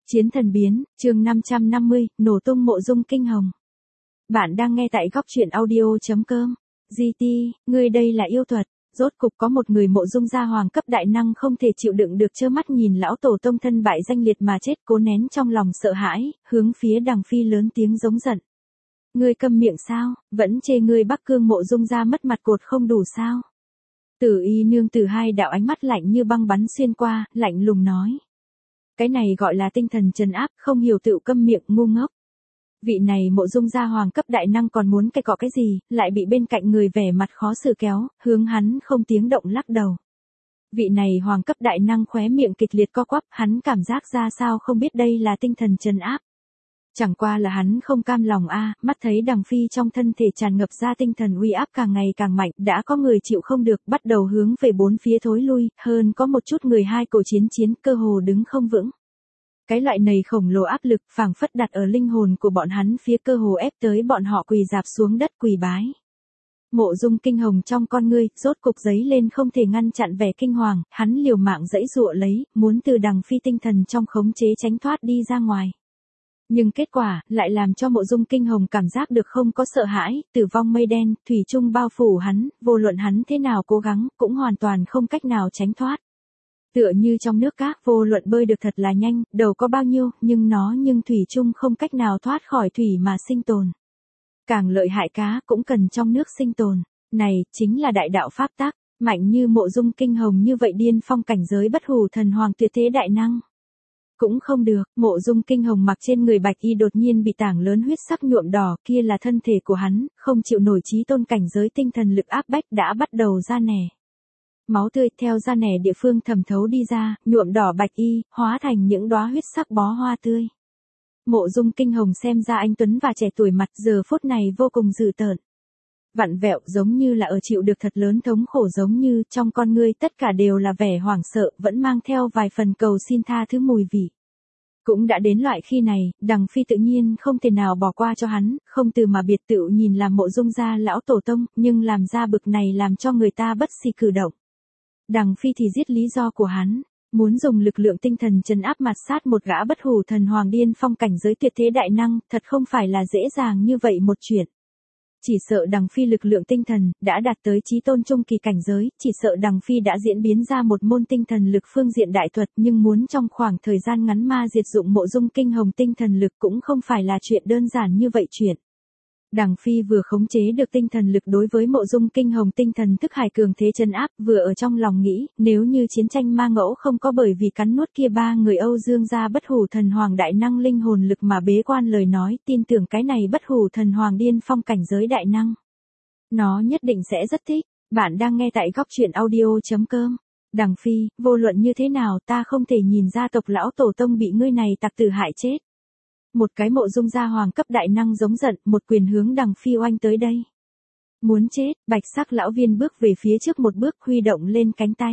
Chiến thần biến, chương 550, nổ tung mộ dung kinh hồng. Bạn đang nghe tại góc truyện audio.com. GT, ngươi đây là yêu thuật. Rốt cục có một người mộ dung gia hoàng cấp đại năng không thể chịu đựng được trơ mắt nhìn lão tổ tông thân bại danh liệt mà chết, cố nén trong lòng sợ hãi, hướng phía Đằng Phi lớn tiếng giống giận. Ngươi câm miệng sao, vẫn chê ngươi Bắc Cương mộ dung gia mất mặt cột không đủ sao? Tử Y nương tử hai đạo ánh mắt lạnh như băng bắn xuyên qua, lạnh lùng nói. Cái này gọi là tinh thần trấn áp, không hiểu tự câm miệng ngu ngốc. Vị này mộ dung gia hoàng cấp đại năng còn muốn cãi cọ cái gì, lại bị bên cạnh người vẻ mặt khó xử kéo, hướng hắn không tiếng động lắc đầu. Vị này hoàng cấp đại năng khóe miệng kịch liệt co quắp, hắn cảm giác ra sao không biết đây là tinh thần trấn áp. Chẳng qua là hắn không cam lòng mắt thấy Đằng Phi trong thân thể tràn ngập ra tinh thần uy áp càng ngày càng mạnh, đã có người chịu không được, bắt đầu hướng về bốn phía thối lui, hơn có một chút người hai cổ chiến cơ hồ đứng không vững. Cái loại này khổng lồ áp lực phảng phất đặt ở linh hồn của bọn hắn phía cơ hồ ép tới bọn họ quỳ rạp xuống đất quỳ bái. Mộ dung kinh hồng trong con ngươi, rốt cục giấy lên không thể ngăn chặn vẻ kinh hoàng, hắn liều mạng giãy giụa lấy, muốn từ Đằng Phi tinh thần trong khống chế tránh thoát đi ra ngoài. Nhưng kết quả, lại làm cho mộ dung kinh hồng cảm giác được không có sợ hãi, tử vong mây đen, thủy chung bao phủ hắn, vô luận hắn thế nào cố gắng, cũng hoàn toàn không cách nào tránh thoát. Tựa như trong nước cát, vô luận bơi được thật là nhanh, đầu có bao nhiêu, nhưng thủy chung không cách nào thoát khỏi thủy mà sinh tồn. Càng lợi hại cá, cũng cần trong nước sinh tồn. Này, chính là đại đạo pháp tắc, mạnh như mộ dung kinh hồng như vậy điên phong cảnh giới bất hủ thần hoàng tuyệt thế đại năng. Cũng không được, mộ dung kinh hồng mặc trên người bạch y đột nhiên bị tảng lớn huyết sắc nhuộm đỏ, kia là thân thể của hắn, không chịu nổi chí tôn cảnh giới tinh thần lực áp bách đã bắt đầu ra nẻ. Máu tươi theo da nẻ địa phương thẩm thấu đi ra, nhuộm đỏ bạch y, hóa thành những đóa huyết sắc bó hoa tươi. Mộ dung kinh hồng xem ra anh tuấn và trẻ tuổi mặt giờ phút này vô cùng dữ tợn. Vặn vẹo giống như là ở chịu được thật lớn thống khổ, giống như trong con ngươi tất cả đều là vẻ hoảng sợ, vẫn mang theo vài phần cầu xin tha thứ mùi vị. Cũng đã đến loại khi này, Đằng Phi tự nhiên không thể nào bỏ qua cho hắn, không từ mà biệt tự nhìn làm mộ dung gia lão tổ tông, nhưng làm ra bực này làm cho người ta bất si cử động. Đằng Phi thì giết lý do của hắn, muốn dùng lực lượng tinh thần trấn áp mặt sát một gã bất hủ thần hoàng điên phong cảnh giới tuyệt thế đại năng, thật không phải là dễ dàng như vậy một chuyện. Chỉ sợ Đằng Phi lực lượng tinh thần đã đạt tới chí tôn trung kỳ cảnh giới, chỉ sợ Đằng Phi đã diễn biến ra một môn tinh thần lực phương diện đại thuật, nhưng muốn trong khoảng thời gian ngắn ma diệt dụng mộ dung kinh hồng tinh thần lực cũng không phải là chuyện đơn giản như vậy chuyện. Đằng Phi vừa khống chế được tinh thần lực đối với mộ dung kinh hồng tinh thần thức hải cường thế chân áp, vừa ở trong lòng nghĩ, nếu như chiến tranh ma ngẫu không có bởi vì cắn nuốt kia ba người Âu Dương gia bất hủ thần hoàng đại năng linh hồn lực mà bế quan lời nói, tin tưởng cái này bất hủ thần hoàng điên phong cảnh giới đại năng. Nó nhất định sẽ rất thích. Bạn đang nghe tại góc truyện audio.com. Đằng Phi, vô luận như thế nào ta không thể nhìn gia tộc lão tổ tông bị ngươi này tặc tử hại chết. Một cái mộ dung gia hoàng cấp đại năng giống giận, một quyền hướng Đằng Phi oanh tới đây. Muốn chết, bạch sắc lão viên bước về phía trước một bước, huy động lên cánh tay.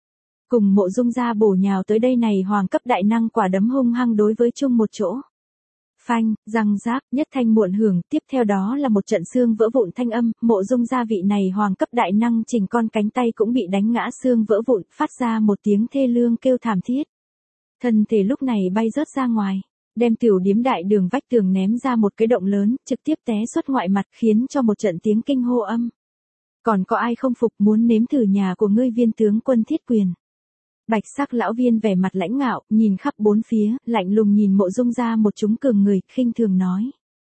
Cùng mộ dung gia bổ nhào tới đây này hoàng cấp đại năng quả đấm hung hăng đối với chung một chỗ. Phanh, răng rác, nhất thanh muộn hưởng, tiếp theo đó là một trận xương vỡ vụn thanh âm, mộ dung gia vị này hoàng cấp đại năng chỉnh con cánh tay cũng bị đánh ngã xương vỡ vụn, phát ra một tiếng thê lương kêu thảm thiết. Thân thể lúc này bay rớt ra ngoài. Đem tiểu điếm đại đường vách tường ném ra một cái động lớn, trực tiếp té xuất ngoại mặt, khiến cho một trận tiếng kinh hô âm. Còn có ai không phục, muốn nếm thử nhà của ngươi viên tướng quân thiết quyền? Bạch sắc lão viên vẻ mặt lãnh ngạo, nhìn khắp bốn phía, lạnh lùng nhìn mộ dung gia một chúng cường người, khinh thường nói.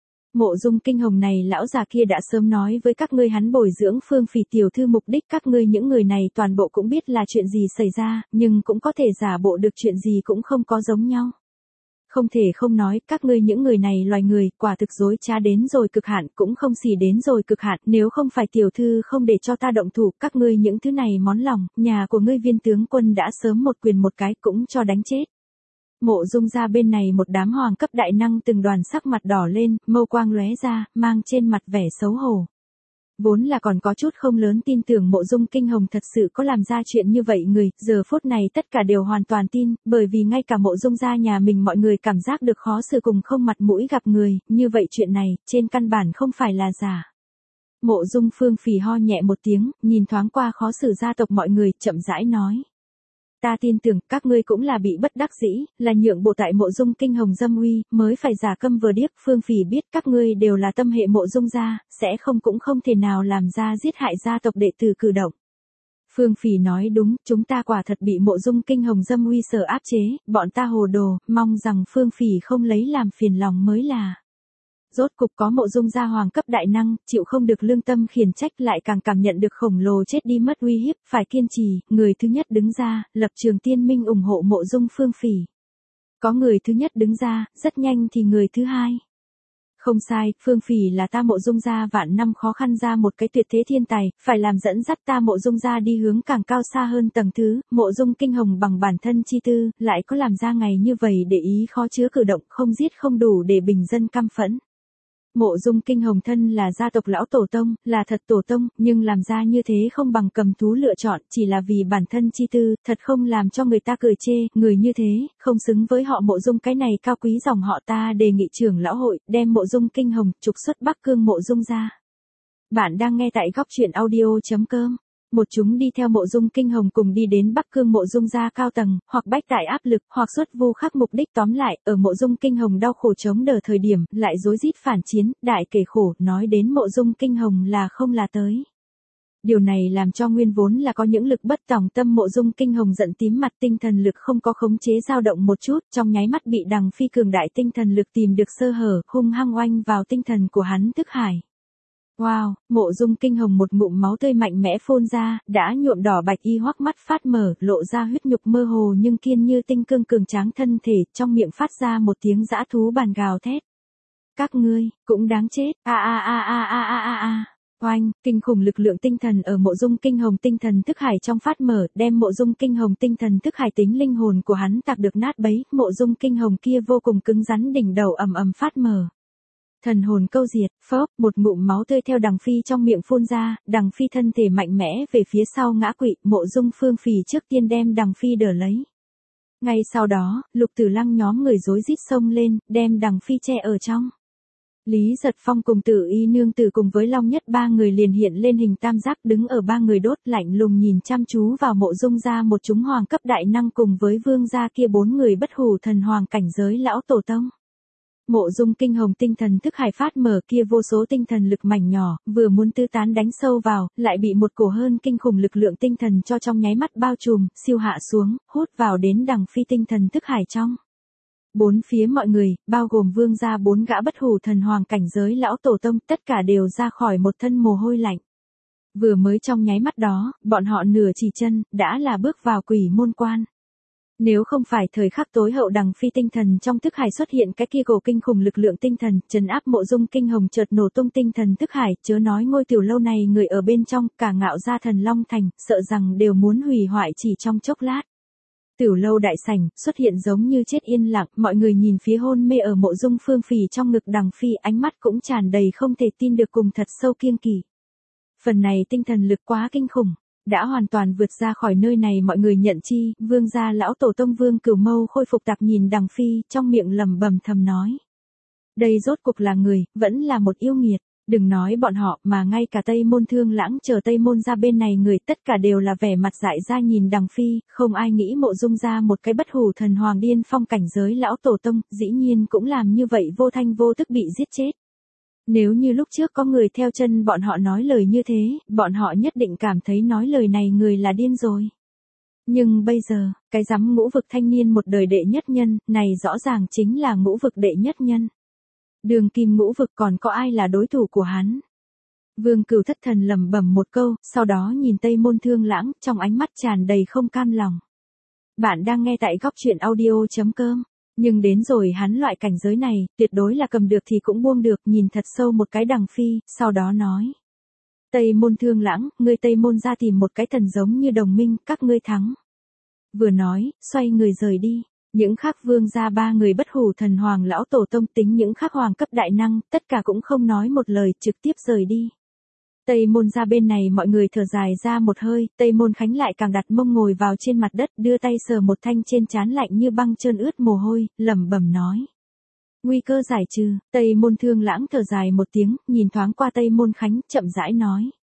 Mộ dung kinh hồng này lão già kia đã sớm nói với các ngươi hắn bồi dưỡng Phương Phỉ tiểu thư mục đích, các ngươi những người này toàn bộ cũng biết là chuyện gì xảy ra, nhưng cũng có thể giả bộ được chuyện gì cũng không có giống nhau. Không thể không nói, các ngươi những người này loài người, quả thực dối trá đến rồi cực hạn, cũng không xỉ đến rồi cực hạn, nếu không phải tiểu thư không để cho ta động thủ, các ngươi những thứ này món lòng, nhà của ngươi viên tướng quân đã sớm một quyền một cái cũng cho đánh chết. Mộ dung gia bên này một đám hoàng cấp đại năng từng đoàn sắc mặt đỏ lên, mâu quang lóe ra, mang trên mặt vẻ xấu hổ. Vốn là còn có chút không lớn tin tưởng mộ dung kinh hồng thật sự có làm ra chuyện như vậy người, giờ phút này tất cả đều hoàn toàn tin, bởi vì ngay cả mộ dung gia nhà mình mọi người cảm giác được khó xử cùng không mặt mũi gặp người, như vậy chuyện này, trên căn bản không phải là giả. Mộ dung Phương Phỉ ho nhẹ một tiếng, nhìn thoáng qua khó xử gia tộc mọi người, chậm rãi nói. Ta tin tưởng các ngươi cũng là bị bất đắc dĩ, là nhượng bộ tại Mộ Dung Kinh Hồng dâm uy, mới phải giả câm vờ điếc. Phương Phỉ biết các ngươi đều là tâm hệ Mộ Dung gia, sẽ cũng không thể nào làm ra giết hại gia tộc đệ tử cử động. Phương Phỉ nói đúng, chúng ta quả thật bị Mộ Dung Kinh Hồng dâm uy sở áp chế, bọn ta hồ đồ, mong rằng Phương Phỉ không lấy làm phiền lòng mới là. Rốt cục có Mộ Dung gia hoàng cấp đại năng, chịu không được lương tâm khiển trách, lại càng cảm nhận được khổng lồ chết đi mất uy hiếp, phải kiên trì, người thứ nhất đứng ra, lập trường tiên minh ủng hộ Mộ Dung Phương Phỉ. Có người thứ nhất đứng ra, rất nhanh thì người thứ hai. Không sai, Phương Phỉ là ta Mộ Dung gia vạn năm khó khăn ra một cái tuyệt thế thiên tài, phải làm dẫn dắt ta Mộ Dung gia đi hướng càng cao xa hơn tầng thứ. Mộ Dung Kinh Hồng bằng bản thân chi tư, lại có làm ra ngày như vậy để ý khó chứa cử động, không giết không đủ để bình dân căm phẫn. Mộ Dung Kinh Hồng thân là gia tộc lão tổ tông, là thật tổ tông, nhưng làm ra như thế không bằng cầm thú lựa chọn, chỉ là vì bản thân chi tư, thật không làm cho người ta cười chê, người như thế, không xứng với họ Mộ Dung cái này cao quý dòng họ. Ta đề nghị trưởng lão hội, đem Mộ Dung Kinh Hồng trục xuất Bắc Cương Mộ Dung gia. Bạn đang nghe tại góc truyện audio.com. Một chúng đi theo Mộ Dung Kinh Hồng cùng đi đến Bắc Cương Mộ Dung gia cao tầng, hoặc bách tại áp lực, hoặc xuất vu khắc mục đích. Tóm lại, ở Mộ Dung Kinh Hồng đau khổ chống đỡ thời điểm, lại rối rít phản chiến, đại kể khổ, nói đến Mộ Dung Kinh Hồng là không là tới. Điều này làm cho nguyên vốn là có những lực bất tòng tâm Mộ Dung Kinh Hồng giận tím mặt, tinh thần lực không có khống chế dao động một chút, trong nháy mắt bị Đằng Phi cường đại tinh thần lực tìm được sơ hở, hung hăng oanh vào tinh thần của hắn thức hải. Wow, Mộ Dung Kinh Hồng một ngụm máu tươi mạnh mẽ phun ra, đã nhuộm đỏ bạch y hoắc mắt phát mở, lộ ra huyết nhục mơ hồ nhưng kiên như tinh cương cường tráng thân thể, trong miệng phát ra một tiếng dã thú bàn gào thét. Các ngươi, cũng đáng chết, Oanh, kinh khủng lực lượng tinh thần ở Mộ Dung Kinh Hồng tinh thần thức hải trong phát mở, đem Mộ Dung Kinh Hồng tinh thần thức hải tính linh hồn của hắn tạc được nát bấy, Mộ Dung Kinh Hồng kia vô cùng cứng rắn đỉnh đầu ầm ầm phát mở. Thần hồn câu diệt, phớp, một ngụm máu tươi theo Đằng Phi trong miệng phun ra, Đằng Phi thân thể mạnh mẽ về phía sau ngã quỵ, Mộ Dung Phương Phỉ trước tiên đem Đằng Phi đỡ lấy. Ngay sau đó, Lục Tử Lăng nhóm người rối rít xông lên, đem Đằng Phi che ở trong. Lý Giật Phong cùng Tử Y nương tử cùng với Long Nhất ba người liền hiện lên hình tam giác đứng ở ba người đốt, lạnh lùng nhìn chăm chú vào Mộ Dung gia một chúng hoàng cấp đại năng cùng với vương gia kia bốn người bất hủ thần hoàng cảnh giới lão tổ tông. Mộ Dung Kinh Hồng tinh thần thức hải phát mở kia vô số tinh thần lực mảnh nhỏ, vừa muốn tứ tán đánh sâu vào, lại bị một cổ hơn kinh khủng lực lượng tinh thần cho trong nháy mắt bao trùm, siêu hạ xuống, hút vào đến Đằng Phi tinh thần thức hải trong. Bốn phía mọi người, bao gồm vương gia bốn gã bất hủ thần hoàng cảnh giới lão tổ tông, tất cả đều ra khỏi một thân mồ hôi lạnh. Vừa mới trong nháy mắt đó, bọn họ nửa chỉ chân, đã là bước vào quỷ môn quan. Nếu không phải thời khắc tối hậu Đằng Phi tinh thần trong thức hải xuất hiện cái kia cổ kinh khủng lực lượng tinh thần, trấn áp Mộ Dung Kinh Hồng chợt nổ tung tinh thần thức hải, chớ nói ngôi tiểu lâu này người ở bên trong, cả Ngạo Gia Thần Long Thành, sợ rằng đều muốn hủy hoại chỉ trong chốc lát. Tiểu lâu đại sảnh, xuất hiện giống như chết yên lặng, mọi người nhìn phía hôn mê ở Mộ Dung Phương Phỉ trong ngực Đằng Phi, ánh mắt cũng tràn đầy không thể tin được cùng thật sâu kiêng kỵ. Phần này tinh thần lực quá kinh khủng, đã hoàn toàn vượt ra khỏi nơi này mọi người nhận chi. Vương gia lão tổ tông Vương Cửu Mâu khôi phục tạc nhìn Đằng Phi, trong miệng lẩm bẩm thầm nói. Đây rốt cuộc là người, vẫn là một yêu nghiệt. Đừng nói bọn họ, mà ngay cả Tây Môn Thương Lãng chờ Tây Môn ra bên này người tất cả đều là vẻ mặt dại ra nhìn Đằng Phi, không ai nghĩ Mộ Dung ra một cái bất hủ thần hoàng điên phong cảnh giới lão tổ tông, dĩ nhiên cũng làm như vậy vô thanh vô tức bị giết chết. Nếu như lúc trước có người theo chân bọn họ nói lời như thế, bọn họ nhất định cảm thấy nói lời này người là điên rồi. Nhưng bây giờ, cái rắm Ngũ Vực thanh niên một đời đệ nhất nhân, này rõ ràng chính là Ngũ Vực đệ nhất nhân. Đường kim Ngũ Vực còn có ai là đối thủ của hắn? Vương Cửu thất thần lẩm bẩm một câu, sau đó nhìn Tây Môn Thương Lãng, trong ánh mắt tràn đầy không cam lòng. Bạn đang nghe tại góc truyện audio.com. Nhưng đến rồi hắn loại cảnh giới này, tuyệt đối là cầm được thì cũng buông được, nhìn thật sâu một cái Đằng Phi, sau đó nói. Tây Môn Thương Lãng, ngươi Tây Môn ra tìm một cái thần giống như đồng minh, các ngươi thắng. Vừa nói, xoay người rời đi. Những khác vương gia ba người bất hủ thần hoàng lão tổ tông tính những khác hoàng cấp đại năng, tất cả cũng không nói một lời, trực tiếp rời đi. Tây Môn ra bên này mọi người thở dài ra một hơi, Tây Môn Khánh lại càng đặt mông ngồi vào trên mặt đất, đưa tay sờ một thanh trên trán lạnh như băng trơn ướt mồ hôi, lẩm bẩm nói. Nguy cơ giải trừ. Tây Môn Thương Lãng thở dài một tiếng, nhìn thoáng qua Tây Môn Khánh, chậm rãi nói.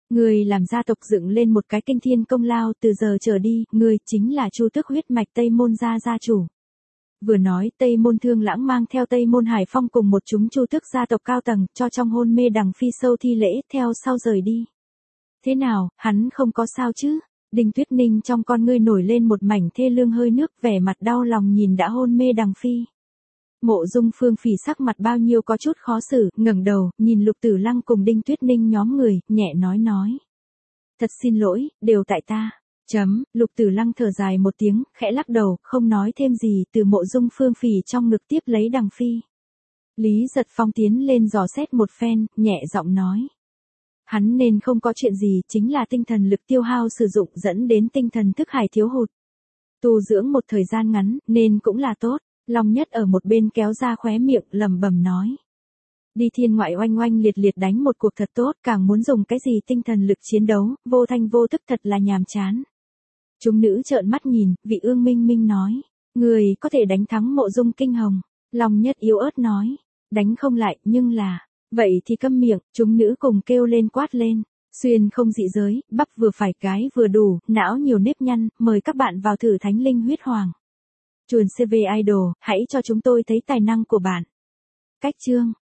Người làm gia tộc dựng lên một cái kinh thiên công lao, từ giờ trở đi, người chính là Chu tước huyết mạch Tây Môn gia gia chủ. Vừa nói, Tây Môn Thương Lãng mang theo Tây Môn Hải Phong cùng một chúng Chu tước gia tộc cao tầng, cho trong hôn mê Đằng Phi sâu thi lễ, theo sau rời đi. Thế nào, hắn không có sao chứ? Đinh Tuyết Ninh trong con ngươi nổi lên một mảnh thê lương hơi nước, vẻ mặt đau lòng nhìn đã hôn mê Đằng Phi. Mộ Dung Phương Phỉ sắc mặt bao nhiêu có chút khó xử, ngẩng đầu, nhìn Lục Tử Lăng cùng Đinh Tuyết Ninh nhóm người, nhẹ nói. Thật xin lỗi, đều tại ta. Lục Tử Lăng thở dài một tiếng, khẽ lắc đầu, không nói thêm gì, từ Mộ Dung Phương Phỉ trong ngực tiếp lấy Đằng Phi. Lý Giật Phong tiến lên dò xét một phen, nhẹ giọng nói. Hắn nên không có chuyện gì, chính là tinh thần lực tiêu hao sử dụng dẫn đến tinh thần thức hải thiếu hụt. Tu dưỡng một thời gian ngắn, nên cũng là tốt. Long Nhất ở một bên kéo ra khóe miệng, lẩm bẩm nói. Đi thiên ngoại oanh oanh liệt liệt đánh một cuộc thật tốt, càng muốn dùng cái gì tinh thần lực chiến đấu, vô thanh vô tức thật là nhàm chán. Chúng nữ trợn mắt nhìn, Vị Ương Minh Minh nói. Người có thể đánh thắng Mộ Dung Kinh Hồng. Long Nhất yếu ớt nói. Đánh không lại, nhưng là. Vậy thì câm miệng, chúng nữ cùng kêu lên quát lên. Xuyên không dị giới, bắp vừa phải cái vừa đủ, não nhiều nếp nhăn, mời các bạn vào thử Thánh Linh Huyết Hoàng. Chuồn CV Idol, hãy cho chúng tôi thấy tài năng của bạn. Cách chương